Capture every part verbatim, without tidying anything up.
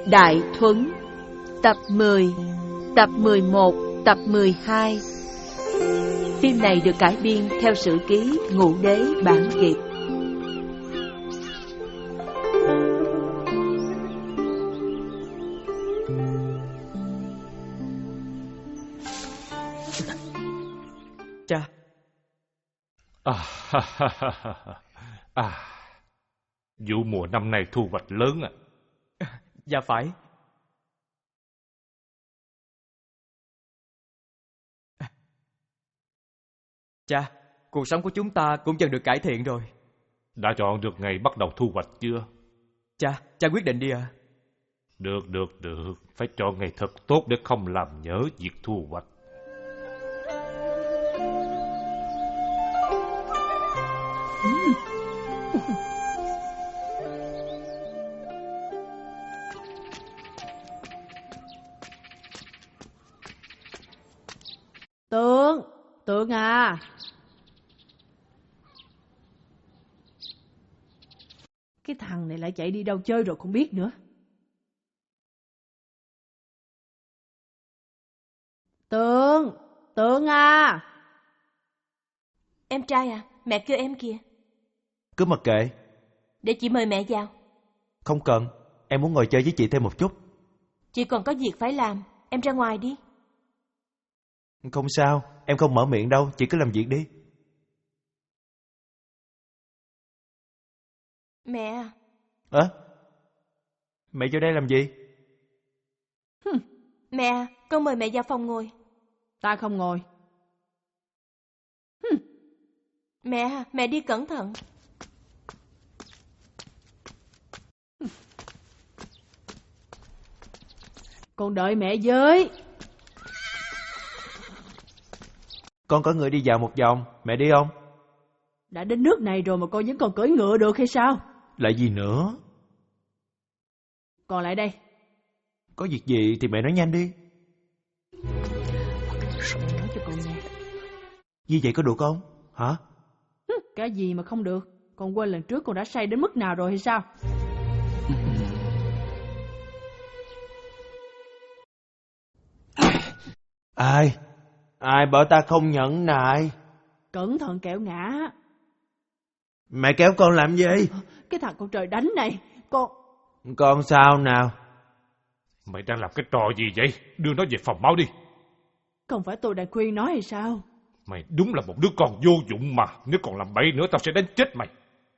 Đại Thuấn. Tập mười, tập mười một, tập mười hai. Phim này được cải biên theo sử ký Ngũ Đế bản Kiệt. Cha. À, ha, ha, ha, ha. À, vụ mùa năm nay thu hoạch lớn à? Dạ phải. Cha, cuộc sống của chúng ta cũng dần được cải thiện rồi. Đã chọn được ngày bắt đầu thu hoạch chưa? Cha, cha quyết định đi à? Được, được, được. Phải chọn ngày thật tốt để không làm nhớ việc thu hoạch. Tượng, Tượng à. Cái thằng này lại chạy đi đâu chơi rồi không biết nữa. Tượng, Tượng à. Em trai à, mẹ kêu em kìa. Cứ mặc kệ. Để chị mời mẹ vào. Không cần, em muốn ngồi chơi với chị thêm một chút. Chị còn có việc phải làm, em ra ngoài đi. Không sao, em không mở miệng đâu, chị cứ làm việc đi. Mẹ à. Ơ? À, mẹ vô đây làm gì? Mẹ à, con mời mẹ vào phòng ngồi. Ta không ngồi. Mẹ à, mẹ đi cẩn thận. Con đợi mẹ với. Con có người đi dạo một vòng, mẹ đi không? Đã đến nước này rồi mà con vẫn còn cưỡi ngựa được hay sao? Lại gì nữa? Còn lại đây. Có việc gì thì mẹ nói nhanh đi. Mẹ nói cho con nghe. Như vậy có được không? Hả? Cái gì mà không được? Con quên lần trước con đã say đến mức nào rồi hay sao? Ai? Ai bảo ta không nhẫn nại? Cẩn thận kẹo ngã. Mẹ kéo con làm gì? Cái thằng con trời đánh này. Con... Con sao nào? Mày đang làm cái trò gì vậy? Đưa nó về phòng máu đi. Không phải tôi đã khuyên nó hay sao? Mày đúng là một đứa con vô dụng mà. Nếu còn làm bậy nữa tao sẽ đánh chết mày.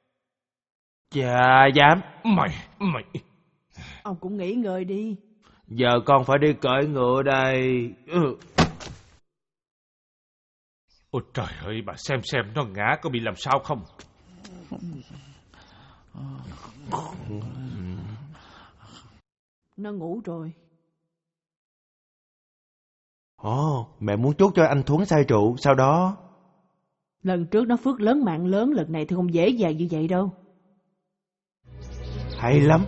Chà dám. Mày, mày... Ông cũng nghỉ ngơi đi. Giờ con phải đi cưỡi ngựa đây. Ừ. Ôi trời ơi, bà xem xem nó ngã có bị làm sao không? Nó ngủ rồi. Ồ, mẹ muốn chốt cho anh Thuấn say rượu, sau đó... Lần trước nó phước lớn mạng lớn, lần này thì không dễ dàng như vậy đâu. Hay lắm.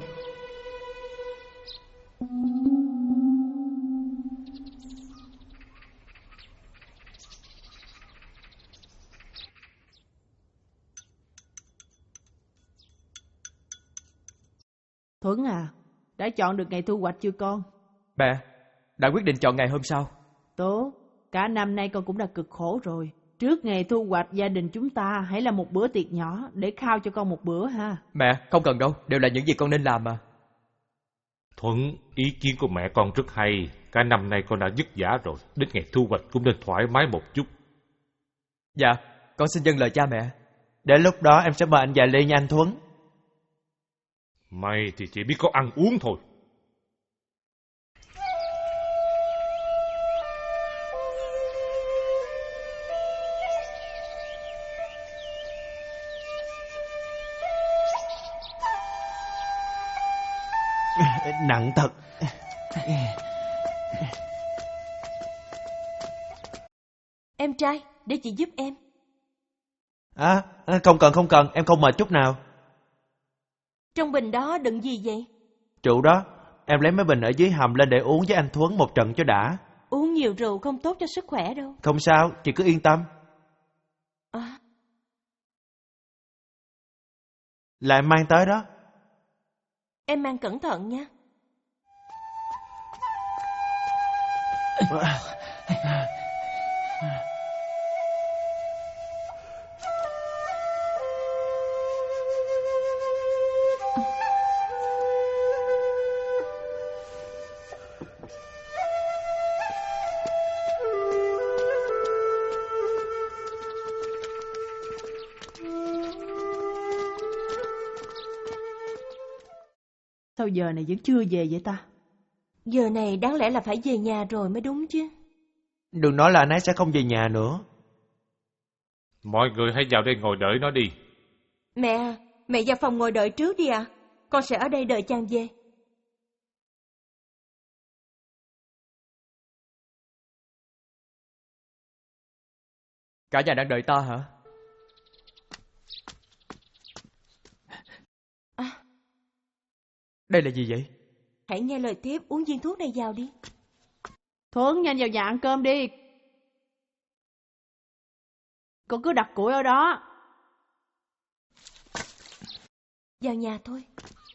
Thuấn à, đã chọn được ngày thu hoạch chưa con? Mẹ, đã quyết định chọn ngày hôm sau. Tốt, cả năm nay con cũng đã cực khổ rồi. Trước ngày thu hoạch gia đình chúng ta hãy làm một bữa tiệc nhỏ để khao cho con một bữa ha. Mẹ, không cần đâu, đều là những gì con nên làm mà. Thuận, ý kiến của mẹ con rất hay. Cả năm nay con đã vất vả rồi. Đến ngày thu hoạch cũng nên thoải mái một chút. Dạ, con xin dâng lời cha mẹ. Đến lúc đó em sẽ mời anh vài ly nha anh Thuấn. Mày thì chỉ biết có ăn uống thôi. Nặng thật. Em trai, để chị giúp em. À, không cần không cần, em không mệt chút nào. Trong bình đó đựng gì vậy? Rượu đó, em lấy mấy bình ở dưới hầm lên để uống với anh Thuấn một trận cho đã. Uống nhiều rượu không tốt cho sức khỏe đâu. Không sao, chị cứ yên tâm. À. Lại mang tới đó. Em mang cẩn thận nha. Sao giờ này vẫn chưa về vậy ta? Giờ này đáng lẽ là phải về nhà rồi mới đúng chứ. Đừng nói là anh ấy sẽ không về nhà nữa. Mọi người hãy vào đây ngồi đợi nó đi. Mẹ, mẹ vào phòng ngồi đợi trước đi ạ. Con sẽ ở đây đợi chàng về. Cả nhà đang đợi ta hả? À, Đây là gì vậy? hãy nghe lời tiếp, uống viên thuốc này vào đi. Thuấn, nhanh vào nhà ăn cơm đi. Con cứ đặt củi ở đó. Vào nhà thôi.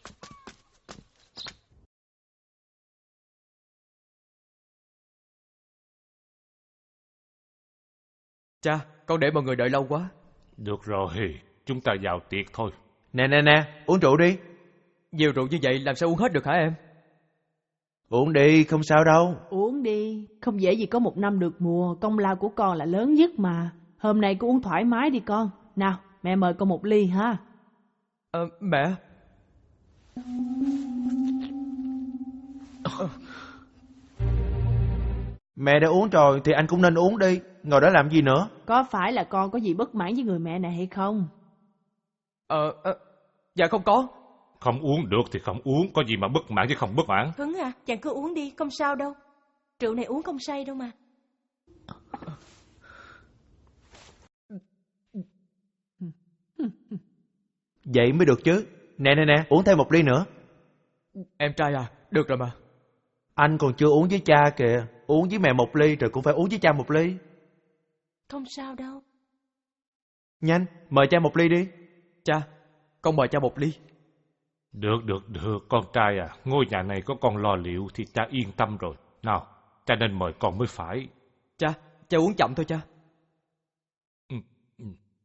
Cha, con để mọi người đợi lâu quá. Được rồi, chúng ta vào tiệc thôi. Nè nè nè, uống rượu đi. Nhiều rượu như vậy làm sao uống hết được hả em? Uống đi, không sao đâu. Uống đi, không dễ gì có một năm được mùa, công lao của con là lớn nhất mà. Hôm nay cứ uống thoải mái đi con. Nào, mẹ mời con một ly ha. Ờ, mẹ. Mẹ đã uống rồi thì anh cũng nên uống đi. Ngồi đó làm gì nữa? Có phải là con có gì bất mãn với người mẹ này hay không? Ờ, ờ, dạ không có. Không uống được thì không uống, có gì mà bất mãn chứ không bất mãn. Tuấn à, chàng cứ uống đi, không sao đâu. Rượu này uống không say đâu mà. Vậy mới được chứ. Nè nè nè, uống thêm một ly nữa. Em trai à, được rồi mà. Anh còn chưa uống với cha kìa. Uống với mẹ một ly rồi cũng phải uống với cha một ly. Không sao đâu. Nhanh, mời cha một ly đi. Cha, con mời cha một ly. Được, được, được, con trai à, ngôi nhà này có con lo liệu thì cha yên tâm rồi. Nào, cha nên mời con mới phải. Cha, cha uống chậm thôi cha. Ừ, ừ.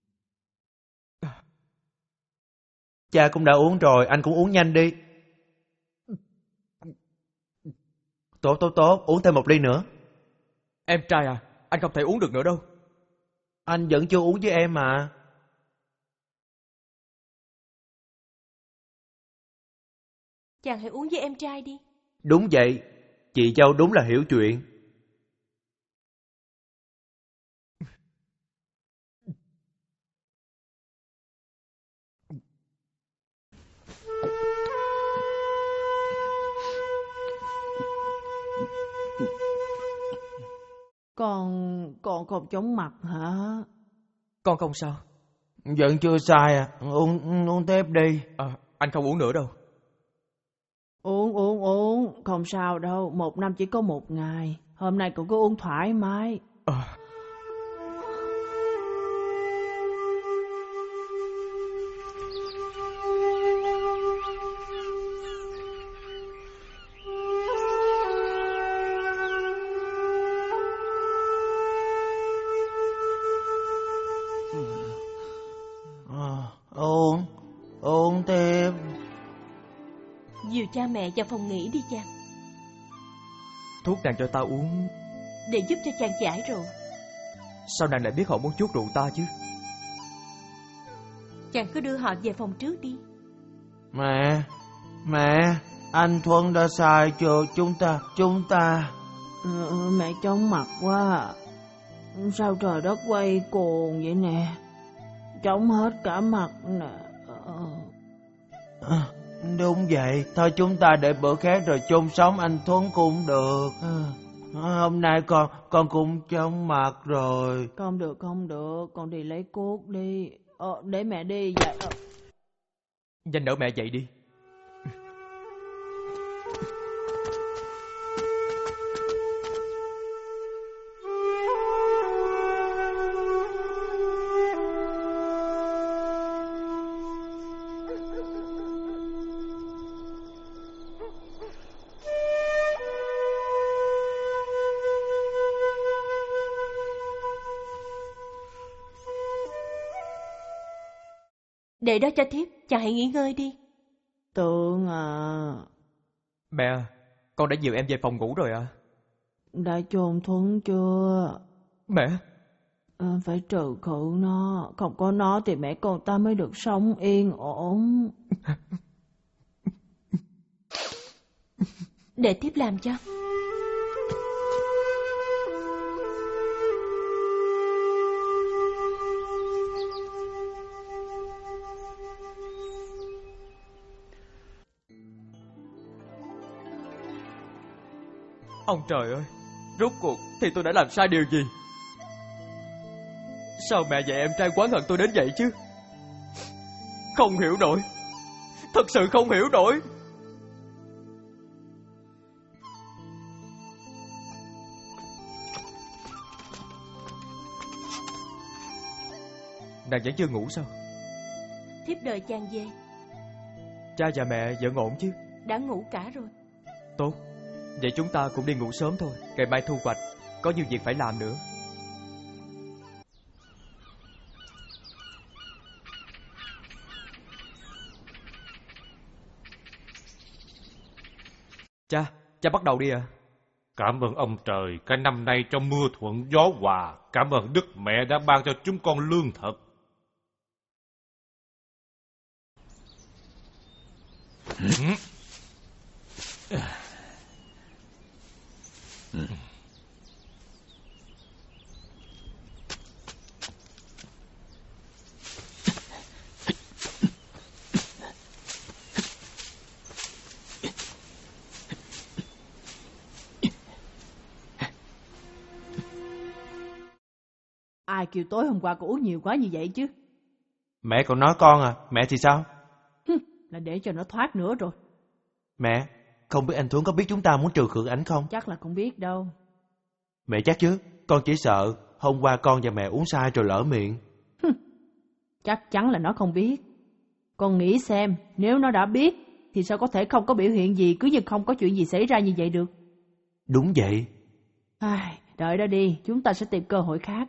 Cha cũng đã uống rồi, anh cũng uống nhanh đi. Tốt, tốt, tốt, uống thêm một ly nữa. Em trai à, anh không thể uống được nữa đâu. Anh vẫn chưa uống với em mà. Chàng hãy uống với em trai đi. Đúng vậy, chị dâu đúng là hiểu chuyện. Con, con không chóng mặt hả? Con không sao. Vẫn chưa sai à, uống, uống tiếp đi. À, anh không uống nữa đâu. Uống, uống, uống, không sao đâu, một năm chỉ có một ngày. Hôm nay cậu cứ uống thoải mái. À. Uống, uống tiếp. Dìu cha mẹ vào phòng nghỉ đi chàng. Thuốc nàng cho ta uống, Để giúp cho chàng giải rượu. sao nàng lại biết họ muốn chuốt rượu ta chứ? Chàng cứ đưa họ về phòng trước đi. Mẹ, mẹ, anh Thuấn đã sai cho chúng ta, chúng ta. Ừ, mẹ chóng mặt quá. Sao trời đất quay cuồng vậy nè? Chóng hết cả mặt nè. À, đúng vậy, thôi chúng ta để bữa khác rồi chôn sống anh Thuấn cũng được. À, hôm nay con con cũng chóng mặt rồi. Không được, không được, con đi lấy cuốc đi. Ờ, để mẹ đi vậy. Ờ. Nhanh đỡ mẹ dậy đi. Để đó cho thiếp, chàng hãy nghỉ ngơi đi. Tượng à, Mẹ, con đã dìu em về phòng ngủ rồi à? đã chôn Thuấn chưa? Mẹ, À, phải trừ khử nó, không có nó thì mẹ con ta mới được sống yên ổn. Để thiếp làm cho. ông trời ơi, rốt cuộc thì tôi đã làm sai điều gì? Sao mẹ và em trai oán hận tôi đến vậy chứ? Không hiểu nổi, thật sự không hiểu nổi. Nàng vẫn chưa ngủ sao? Thiếp đợi chàng về. Cha và mẹ vẫn ổn chứ? Đã ngủ cả rồi. Tốt, vậy chúng ta cũng đi ngủ sớm thôi. Ngày mai thu hoạch, có nhiều việc phải làm nữa. Cha, cha bắt đầu đi à? Cảm ơn ông trời, cả năm nay trong mưa thuận gió hòa. Cảm ơn Đức Mẹ đã ban cho chúng con lương thực. Ai kêu tối hôm qua cô uống nhiều quá như vậy chứ? Mẹ còn nói con à, mẹ thì sao? Là để cho nó thoát nữa rồi. Mẹ, không biết anh Thuấn có biết chúng ta muốn trừ khử ảnh không? Chắc là không biết đâu. Mẹ chắc chứ, con chỉ sợ hôm qua con và mẹ uống sai rồi lỡ miệng. Chắc chắn là nó không biết. Con nghĩ xem, nếu nó đã biết thì sao có thể không có biểu hiện gì, cứ như không có chuyện gì xảy ra như vậy được. Đúng vậy. Ai, đợi đó đi, chúng ta sẽ tìm cơ hội khác.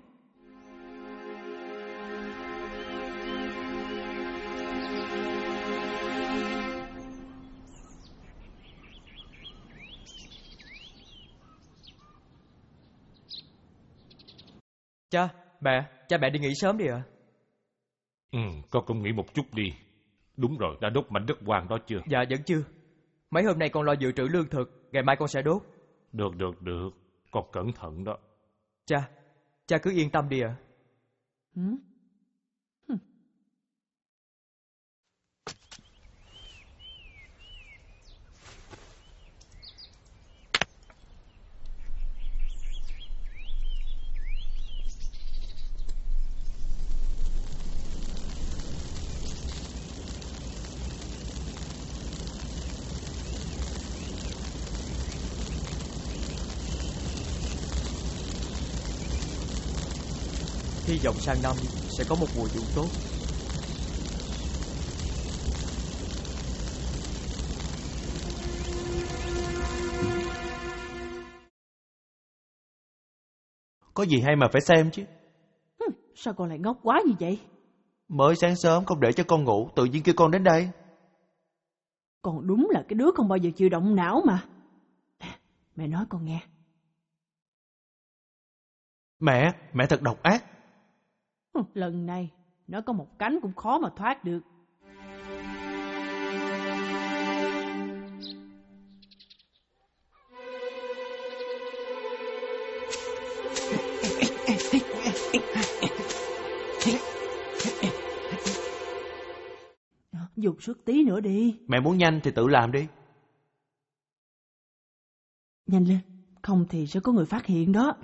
Cha, mẹ, cha mẹ đi nghỉ sớm đi ạ. À? Ừ, con cũng nghỉ một chút đi. Đúng rồi, đã đốt mảnh đất hoang đó chưa? Dạ vẫn chưa. Mấy hôm nay con lo dự trữ lương thực, ngày mai con sẽ đốt. Được, được, được. Con cẩn thận đó. Cha, cha cứ yên tâm đi ạ. À? Ừ? Hy vọng sang năm sẽ có một mùa vụ tốt. Có gì hay mà phải xem chứ. Hừ, sao con lại ngốc quá như vậy? Mới sáng sớm không để cho con ngủ, tự nhiên kêu con đến đây. Con đúng là cái đứa không bao giờ chịu động não mà. Mẹ nói con nghe. Mẹ, mẹ thật độc ác. Lần này, nó có một cánh cũng khó mà thoát được. Dùng sức tí nữa đi. Mẹ muốn nhanh thì tự làm đi. Nhanh lên, không thì sẽ có người phát hiện đó.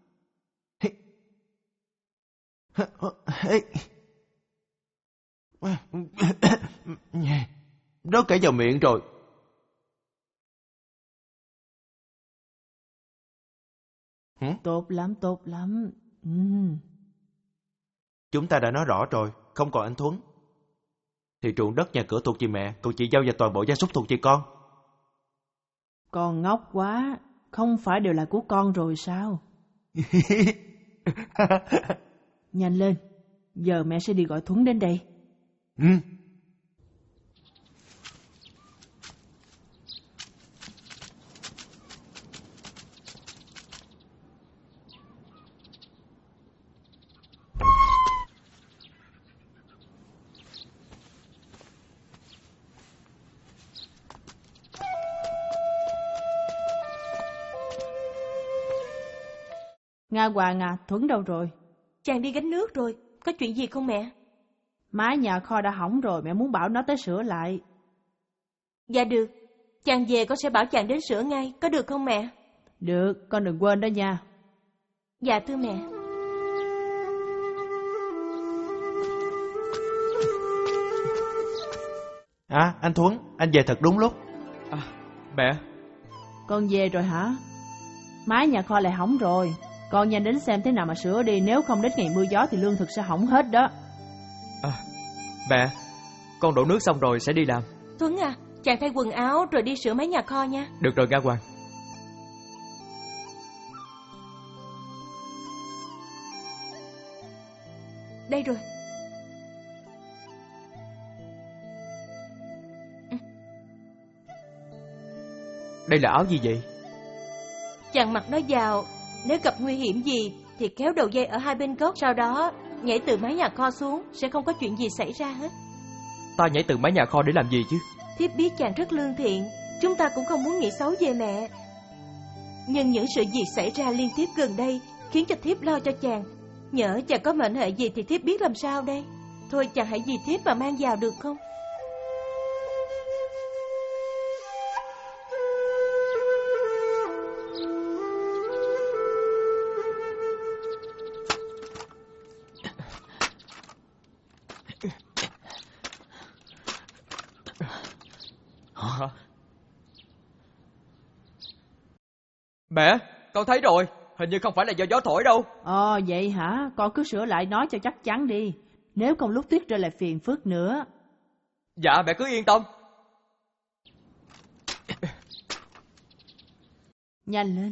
Đó kể vào miệng rồi. Tốt lắm, tốt lắm. Ừ. Chúng ta đã nói rõ rồi, không còn anh Thuấn thì ruộng đất nhà cửa thuộc về mẹ, còn chị dâu và toàn bộ gia súc thuộc về con. Con ngốc quá, không phải đều là của con rồi sao? Nhanh lên, giờ mẹ sẽ đi gọi Thuấn đến đây. Ừ. Nga Hoàng à, Thuấn đâu rồi? Chàng đi gánh nước rồi, có chuyện gì không mẹ? Mái nhà kho đã hỏng rồi, mẹ muốn bảo nó tới sửa lại. Dạ được, chàng về con sẽ bảo chàng đến sửa ngay, có được không mẹ? Được, con đừng quên đó nha. Dạ thưa mẹ. À, anh Thuấn, anh về thật đúng lúc. À, mẹ. Con về rồi hả? Mái nhà kho lại hỏng rồi. Con nhanh đến xem thế nào mà sửa đi, nếu không đến ngày mưa gió thì lương thực sẽ hỏng hết đó. À, mẹ, con đổ nước xong rồi sẽ đi làm. Thuấn à, chàng thay quần áo rồi đi sửa mái nhà kho nha. Được rồi Nga Hoàng. Đây rồi. Đây là áo gì vậy? Chàng mặc nó vào, nếu gặp nguy hiểm gì thì kéo đầu dây ở hai bên gốc, sau đó nhảy từ mái nhà kho xuống, sẽ không có chuyện gì xảy ra hết. Ta nhảy từ mái nhà kho để làm gì chứ? Thiếp biết chàng rất lương thiện, chúng ta cũng không muốn nghĩ xấu về mẹ. Nhưng những sự việc xảy ra liên tiếp gần đây khiến cho thiếp lo cho chàng. Nhỡ chàng có mệnh hệ gì thì thiếp biết làm sao đây. Thôi chàng hãy vì thiếp mà mang vào được không? Hả? Mẹ, con thấy rồi, hình như không phải là do gió thổi đâu. Ồ vậy hả? Con cứ sửa lại nói cho chắc chắn đi. Nếu không lúc tuyết rơi lại phiền phức nữa. Dạ mẹ cứ yên tâm. Nhanh lên.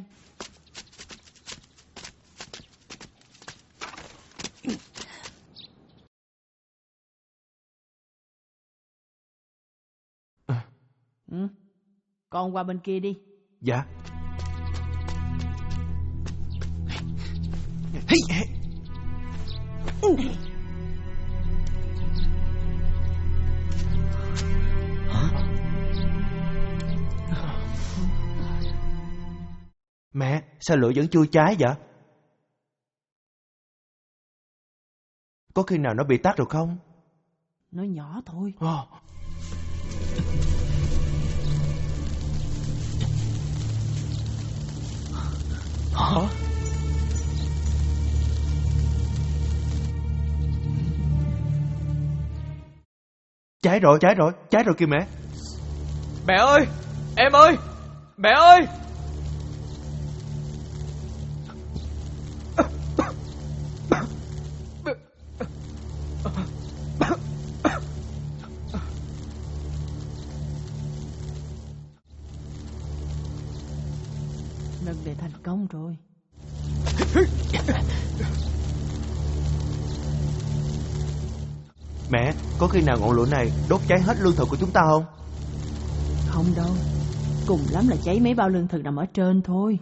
Ừ. Con qua bên kia đi. Dạ. Mẹ, sao lửa vẫn chưa cháy vậy? Có khi nào nó bị tắt rồi không? Nó nhỏ thôi. Oh. Hả? Cháy rồi, cháy rồi, cháy rồi kìa mẹ. Mẹ ơi, em ơi, mẹ ơi. Lần này thành công rồi. Mẹ, có khi nào ngọn lửa này đốt cháy hết lương thực của chúng ta không? Không đâu. Cùng lắm là cháy mấy bao lương thực nằm ở trên thôi.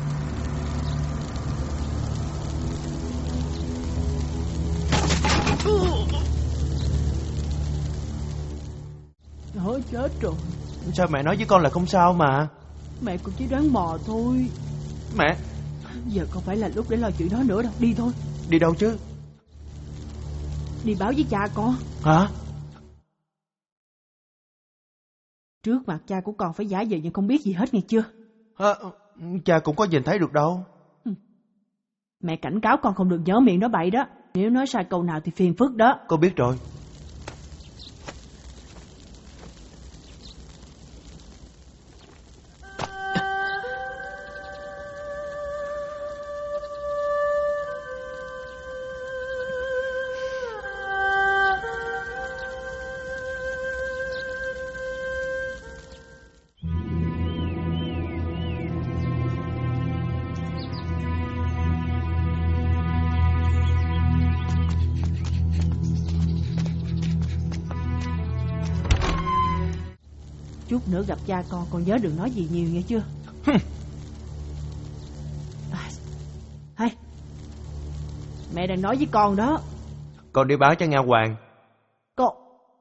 Thôi chết rồi. Sao mẹ nói với con là không sao mà? Mẹ cũng chỉ đoán mò thôi. Mẹ, giờ không phải là lúc để lo chuyện đó nữa đâu. Đi thôi. đi đâu chứ? Đi báo với cha con. Hả? Trước mặt cha của con phải giả vờ nhưng không biết gì hết nghe chưa? À, cha cũng có nhìn thấy được đâu. Mẹ cảnh cáo con không được nhớ miệng nói bậy đó. Nếu nói sai câu nào thì phiền phức đó. Con biết rồi. chút nữa gặp cha con, con nhớ đừng nói gì nhiều nghe chưa? À, hay, mẹ đang nói với con đó. Con đi báo cho Nga Hoàng. Con...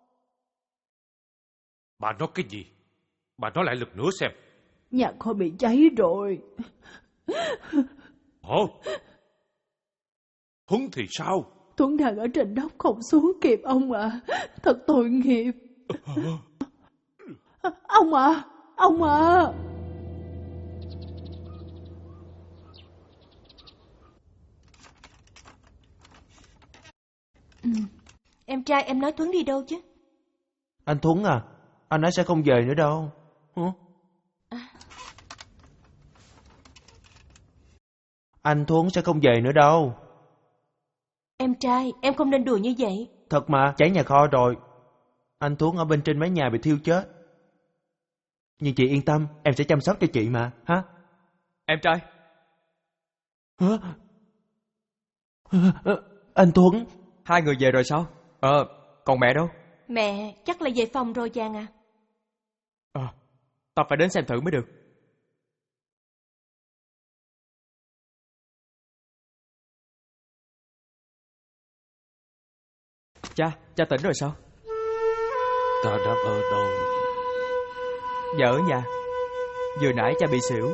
Bà nói cái gì? Bà nói lại lần nữa xem. Nhà kho bị cháy rồi. Hả? Thuấn thì sao? Tuấn đang ở trên đốc không xuống kịp ông ạ. À. Thật tội nghiệp. Ông ạ, à, ông ạ. À. Ừ. Em trai em nói Tuấn đi đâu chứ? Anh Tuấn à, anh nói sẽ không về nữa đâu. Hả? À. Anh Tuấn sẽ không về nữa đâu. Em trai, em không nên đùa như vậy. Thật mà, cháy nhà kho rồi. Anh Tuấn ở bên trên mái nhà bị thiêu chết. Nhưng chị yên tâm, em sẽ chăm sóc cho chị mà, hả? Em trai. Hả? Anh Tuấn. Hai người về rồi sao? Ờ, còn mẹ đâu? Mẹ chắc là về phòng rồi chàng à. Ờ, ta phải đến xem thử mới được. Cha, cha tỉnh rồi sao? Ta đang ở đâu? Dạ ở nhà. Vừa nãy cha bị xỉu.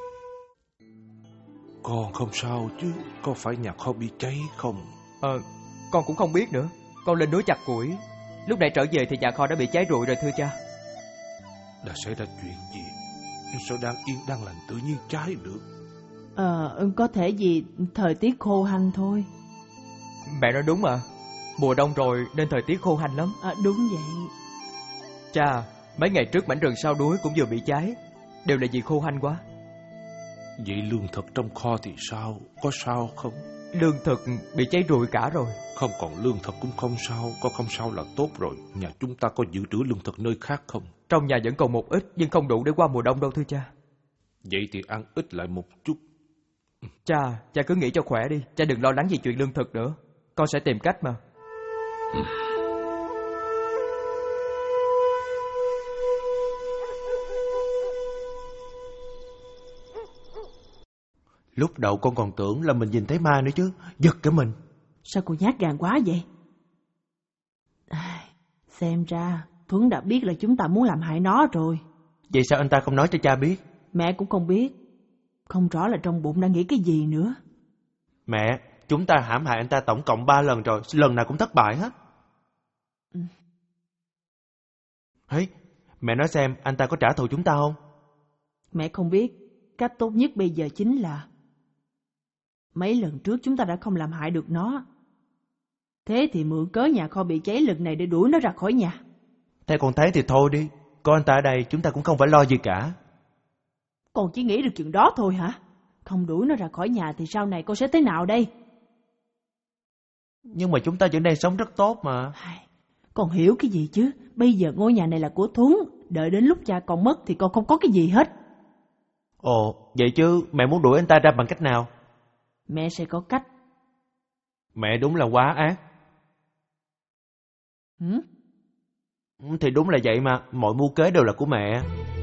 Con không sao chứ? Có phải nhà kho bị cháy không? Ờ, con cũng không biết nữa. Con lên núi chặt củi. Lúc nãy trở về thì nhà kho đã bị cháy rụi rồi thưa cha. Đã xảy ra chuyện gì? Sao đang yên đang lành tự nhiên cháy được? Ờ, có thể vì thời tiết khô hanh thôi. Mẹ nói đúng mà. Mùa đông rồi nên thời tiết khô hanh lắm. À, đúng vậy. Cha, mấy ngày trước mảnh rừng sau núi cũng vừa bị cháy. Đều là vì khô hanh quá. Vậy lương thực trong kho thì sao? Có sao không? Lương thực bị cháy rụi cả rồi. Không còn lương thực cũng không sao. Có không sao là tốt rồi. Nhà chúng ta có dự trữ lương thực nơi khác không? Trong nhà vẫn còn một ít, nhưng không đủ để qua mùa đông đâu thưa cha. Vậy thì ăn ít lại một chút. Cha, cha cứ nghĩ cho khỏe đi. Cha đừng lo lắng về chuyện lương thực nữa. Con sẽ tìm cách mà. Ừ. Lúc đầu con còn tưởng là mình nhìn thấy ma nữa chứ. Giật cả mình. Sao cô nhát gan quá vậy? À, xem ra Tuấn đã biết là chúng ta muốn làm hại nó rồi. Vậy sao anh ta không nói cho cha biết? Mẹ cũng không biết. Không rõ là trong bụng đang nghĩ cái gì nữa. Mẹ, chúng ta hãm hại anh ta tổng cộng ba lần rồi. Lần nào cũng thất bại hết. Ừ. Hey, mẹ nói xem anh ta có trả thù chúng ta không? Mẹ không biết. Cách tốt nhất bây giờ chính là mấy lần trước chúng ta đã không làm hại được nó. Thế thì mượn cớ nhà kho bị cháy lần này để đuổi nó ra khỏi nhà. Theo con thấy thì thôi đi. Có anh ta ở đây chúng ta cũng không phải lo gì cả. Con chỉ nghĩ được chuyện đó thôi hả? Không đuổi nó ra khỏi nhà thì sau này con sẽ thế nào đây? Nhưng mà chúng ta vẫn đang sống rất tốt mà. Con hiểu cái gì chứ? Bây giờ ngôi nhà này là của Thuấn. Đợi đến lúc cha con mất thì con không có cái gì hết. Ồ, vậy chứ mẹ muốn đuổi anh ta ra bằng cách nào? Mẹ sẽ có cách. Mẹ đúng là quá ác. Hử? Thì đúng là vậy mà, mọi mưu kế đều là của mẹ.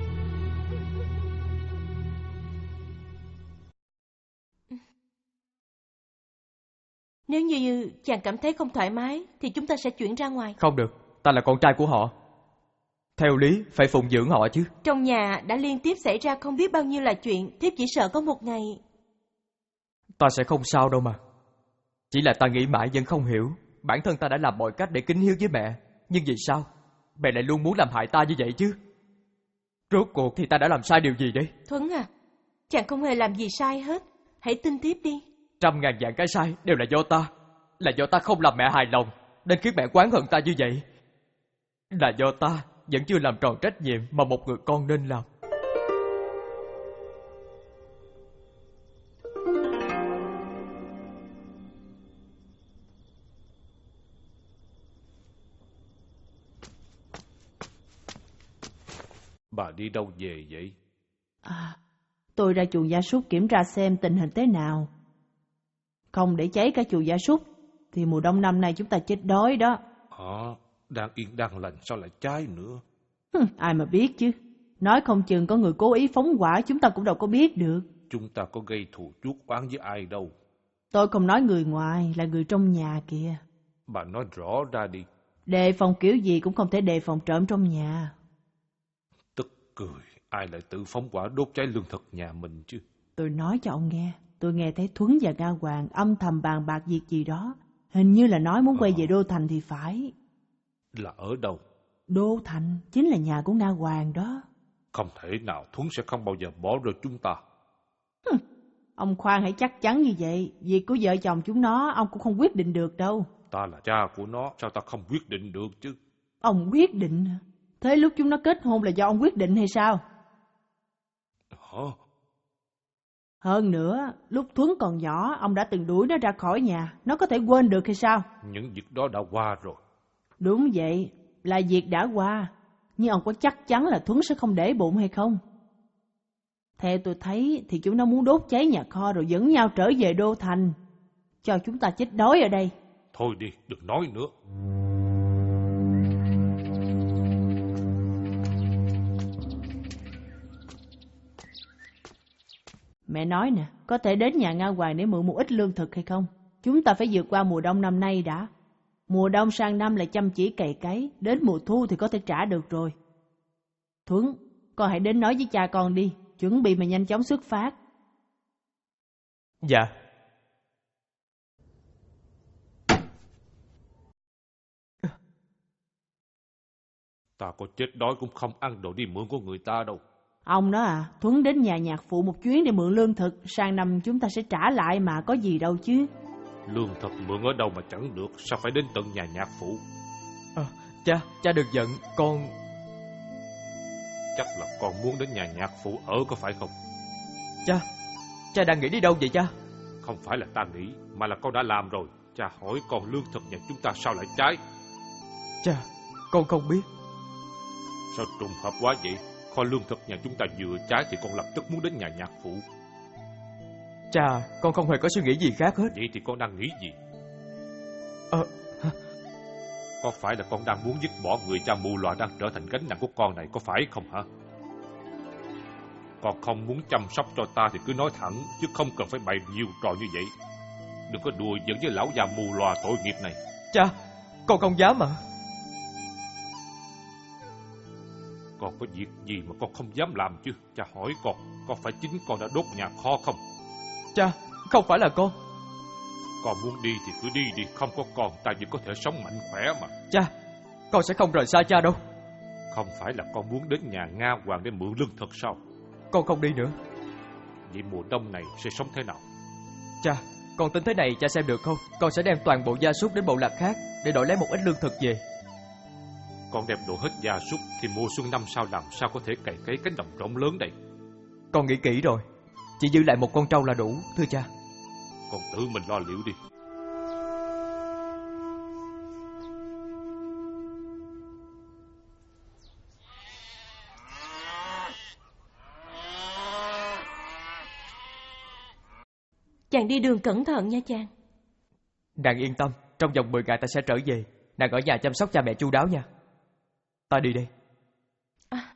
Nếu như chàng cảm thấy không thoải mái thì chúng ta sẽ chuyển ra ngoài. Không được, ta là con trai của họ. Theo lý phải phụng dưỡng họ chứ. Trong nhà đã liên tiếp xảy ra không biết bao nhiêu là chuyện. Thiếp chỉ sợ có một ngày. Ta sẽ không sao đâu mà. Chỉ là ta nghĩ mãi vẫn không hiểu. Bản thân ta đã làm mọi cách để kính hiếu với mẹ. Nhưng vì sao mẹ lại luôn muốn làm hại ta như vậy chứ? Rốt cuộc thì ta đã làm sai điều gì đây? Thuấn à, chàng không hề làm gì sai hết. Hãy tin tiếp đi. Trăm ngàn vạn cái sai đều là do ta. Là do ta không làm mẹ hài lòng, nên khiến mẹ oán hận ta như vậy. Là do ta vẫn chưa làm tròn trách nhiệm mà một người con nên làm. Bà đi đâu về vậy? À, tôi ra chuồng gia súc kiểm tra xem tình hình thế nào. Không để cháy cả chuồng gia súc thì mùa đông năm nay chúng ta chết đói đó. Hả? Đang yên đang lành sao lại cháy nữa? Hừ, ai mà biết chứ. Nói không chừng có người cố ý phóng hỏa, chúng ta cũng đâu có biết được. Chúng ta có gây thù chuốc oán với ai đâu. Tôi không nói người ngoài, là người trong nhà kìa. Bà nói rõ ra đi. Đề phòng kiểu gì cũng không thể đề phòng trộm trong nhà. Tức cười, ai lại tự phóng hỏa đốt cháy lương thực nhà mình chứ. Tôi nói cho ông nghe, tôi nghe thấy Thuấn và Nga Hoàng âm thầm bàn bạc việc gì đó. Hình như là nói muốn quay về Đô Thành thì phải. Là ở đâu? Đô Thành chính là nhà của Nga Hoàng đó. Không thể nào, Thuấn sẽ không bao giờ bỏ rơi chúng ta. Hừm, ông khoan hãy chắc chắn như vậy. Việc của vợ chồng chúng nó ông cũng không quyết định được đâu. Ta là cha của nó, sao ta không quyết định được chứ? Ông quyết định? Thế lúc chúng nó kết hôn là do ông quyết định hay sao? Hả? Hơn nữa, lúc Thuấn còn nhỏ, ông đã từng đuổi nó ra khỏi nhà. Nó có thể quên được hay sao? Những việc đó đã qua rồi. Đúng vậy, là việc đã qua. Nhưng ông có chắc chắn là Thuấn sẽ không để bụng hay không? Theo tôi thấy thì chúng nó muốn đốt cháy nhà kho rồi dẫn nhau trở về Đô Thành. Cho chúng ta chết đói ở đây. Thôi đi, đừng nói nữa. Mẹ nói nè, có thể đến nhà Nga Hoàng để mượn một ít lương thực hay không? Chúng ta phải vượt qua mùa đông năm nay đã. Mùa đông sang năm lại chăm chỉ cày cấy, đến mùa thu thì có thể trả được rồi. Thuấn, con hãy đến nói với cha con đi, chuẩn bị mà nhanh chóng xuất phát. Dạ. Ta có chết đói cũng không ăn đồ đi mượn của người ta đâu. Ông đó à, Thuấn đến nhà nhạc phụ một chuyến để mượn lương thực, sang năm chúng ta sẽ trả lại mà, có gì đâu chứ. Lương thực mượn ở đâu mà chẳng được, sao phải đến tận nhà nhạc phụ? À, cha, cha đừng giận, con... Chắc là con muốn đến nhà nhạc phụ ở có phải không? Cha, cha đang nghĩ đi đâu vậy cha? Không phải là ta nghĩ, mà là con đã làm rồi. Cha hỏi con lương thực nhà chúng ta sao lại cháy? Cha, con không biết. Sao trùng hợp quá vậy? Kho lương thực nhà chúng ta vừa cháy thì con lập tức muốn đến nhà nhạc phụ. Cha, con không hề có suy nghĩ gì khác hết. Vậy thì con đang nghĩ gì? Ờ... Có phải là con đang muốn dứt bỏ người cha mù lòa đang trở thành gánh nặng của con này, có phải không hả? Con không muốn chăm sóc cho ta thì cứ nói thẳng, chứ không cần phải bày nhiều trò như vậy. Đừng có đùa giỡn với lão già mù lòa tội nghiệp này. Cha, con không dám mà. Con có việc gì mà con không dám làm chứ? Cha hỏi con, có phải chính con đã đốt nhà kho không? Cha, không phải là con. Con muốn đi thì cứ đi đi, không có con ta vẫn có thể sống mạnh khỏe mà. Cha, con sẽ không rời xa cha đâu. Không phải là con muốn đến nhà Nga Hoàng để mượn lương thực sao? Con không đi nữa. Vậy mùa đông này sẽ sống thế nào? Cha, con tính thế này cha xem được không? Con sẽ đem toàn bộ gia súc đến bộ lạc khác để đổi lấy một ít lương thực về. Con đem đồ hết gia súc thì mùa xuân năm sau làm sao có thể cày cấy cánh đồng rộng lớn đây? Con nghĩ kỹ rồi, chỉ giữ lại một con trâu là đủ, thưa cha. Con tự mình lo liệu đi. Chàng đi đường cẩn thận nha chàng. Nàng yên tâm, trong vòng mười ngày ta sẽ trở về. Nàng ở nhà chăm sóc cha mẹ chu đáo nha. Ta đi đây. À.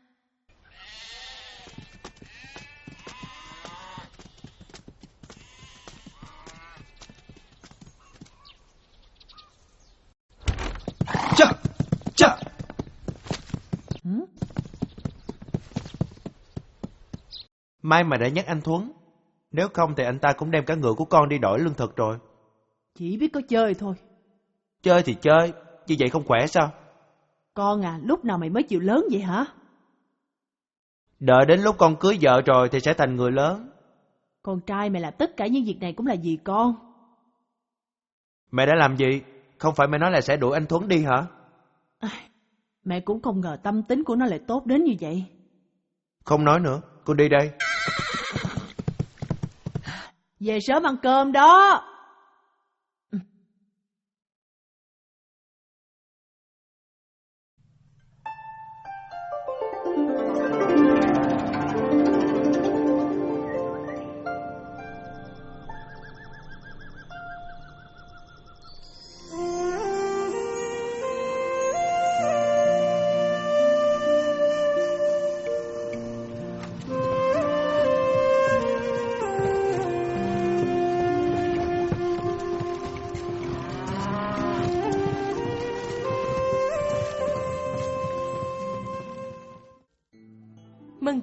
Chà, chà. Ừ? May mà đã nhắc anh Thuấn. Nếu không thì anh ta cũng đem cả ngựa của con đi đổi lương thực rồi. Chỉ biết có chơi thôi. Chơi thì chơi, như vậy không khỏe sao? Con à, lúc nào mày mới chịu lớn vậy hả? Đợi đến lúc con cưới vợ rồi thì sẽ thành người lớn. Con trai mày làm tất cả những việc này cũng là vì con. Mẹ đã làm gì? Không phải mẹ nói là sẽ đuổi anh Thuấn đi hả? À, mẹ cũng không ngờ tâm tính của nó lại tốt đến như vậy. Không nói nữa, con đi đây. Về sớm ăn cơm đó.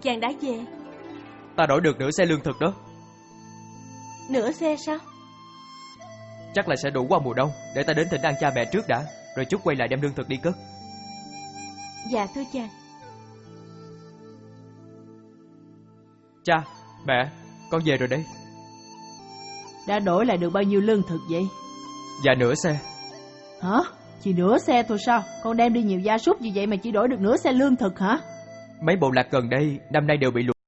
chàng đã về. Ta đổi được nửa xe lương thực đó. Nửa xe sao? Chắc là sẽ đủ qua mùa đông. Để ta đến thỉnh an cha mẹ trước đã, rồi chút quay lại đem lương thực đi cất. Dạ thưa chàng. Cha, mẹ, con về rồi đây. Đã đổi lại được bao nhiêu lương thực vậy? Dạ nửa xe. Hả? Chỉ nửa xe thôi sao? Con đem đi nhiều gia súc như vậy mà chỉ đổi được nửa xe lương thực hả? Mấy bộ lạc gần đây năm nay đều bị lụt